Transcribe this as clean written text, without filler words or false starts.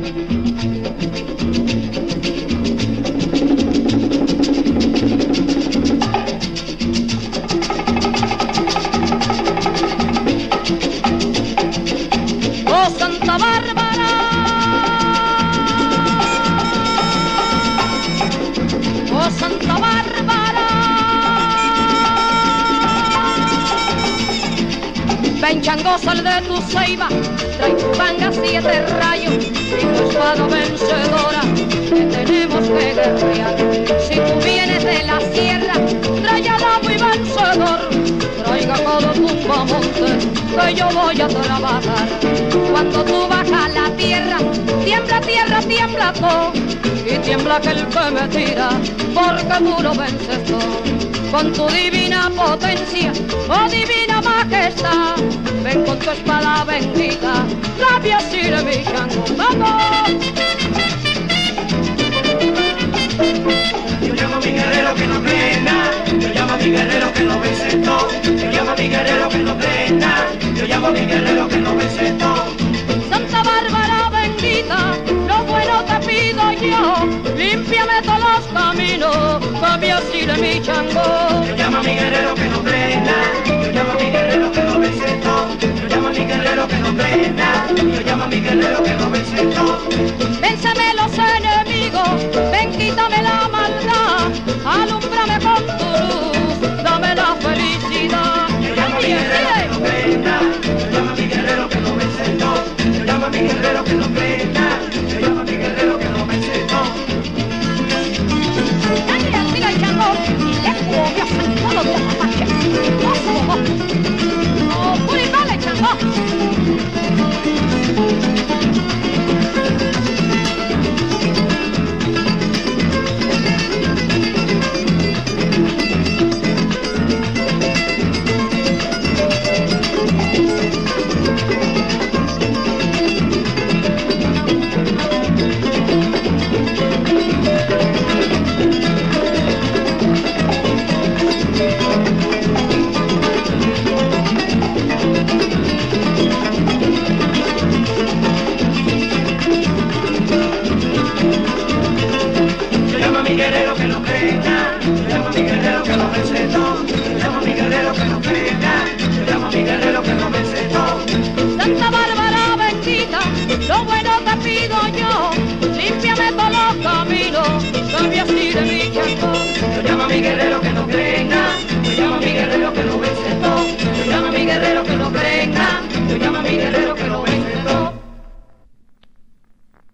Oh, Santa Bárbara, oh, Santa Bárbara, ven chango, sal de tu ceiba, trae tu panga 7 rayos y tu espada vencedora, que tenemos que guerrear. Si tú vienes de la sierra, trae al amo y vencedor, traiga todo tumbamonte, que yo voy a trabajar. Cuando tú bajas la tierra, tiembla tierra, tiembla todo, y tiembla aquel que me tira, porque tú lo vences todo. Con tu divina potencia, oh divina majestad, ven con tu espada bendita, la voy a decir a mi chango, ¡vamos! Yo llamo a mi guerrero que no frena, yo llamo a mi guerrero que no vence todo, yo llamo a mi guerrero que no frena, yo llamo a mi guerrero que no vence todo. Santa Bárbara bendita, lo bueno te pido yo, límpiame todos los caminos, que me asile mi chango. Yo llamo a mi guerrero que no frena, yo llamo a mi guerrero que no vence todo, yo llamo a mi guerrero que no frena, yo llamo a mi guerrero que no vence todo. Vénsame los enemigos, ven quítame la maldad, alúmbrame con tu luz, dame la felicidad. Yo llamo a mi guerrero que no frena, yo llamo a mi guerrero que no vence todo, yo llamo a mi guerrero que no frena, yo llamo a mi guerrero que no vence todo. Dale, mira el chango, le cuobió todo de apache. Oh, puricale, chango. Yo llamo a mi guerrero que no frena, yo llamo a mi guerrero que no vence todo, yo llamo a mi guerrero que no frena, yo llamo a mi guerrero que no vence todo. Santa Bárbara bendita, lo bueno te pido yo, límpiame todos los caminos, que me así de mi chango. Yo llamo a mi guerrero que no frena,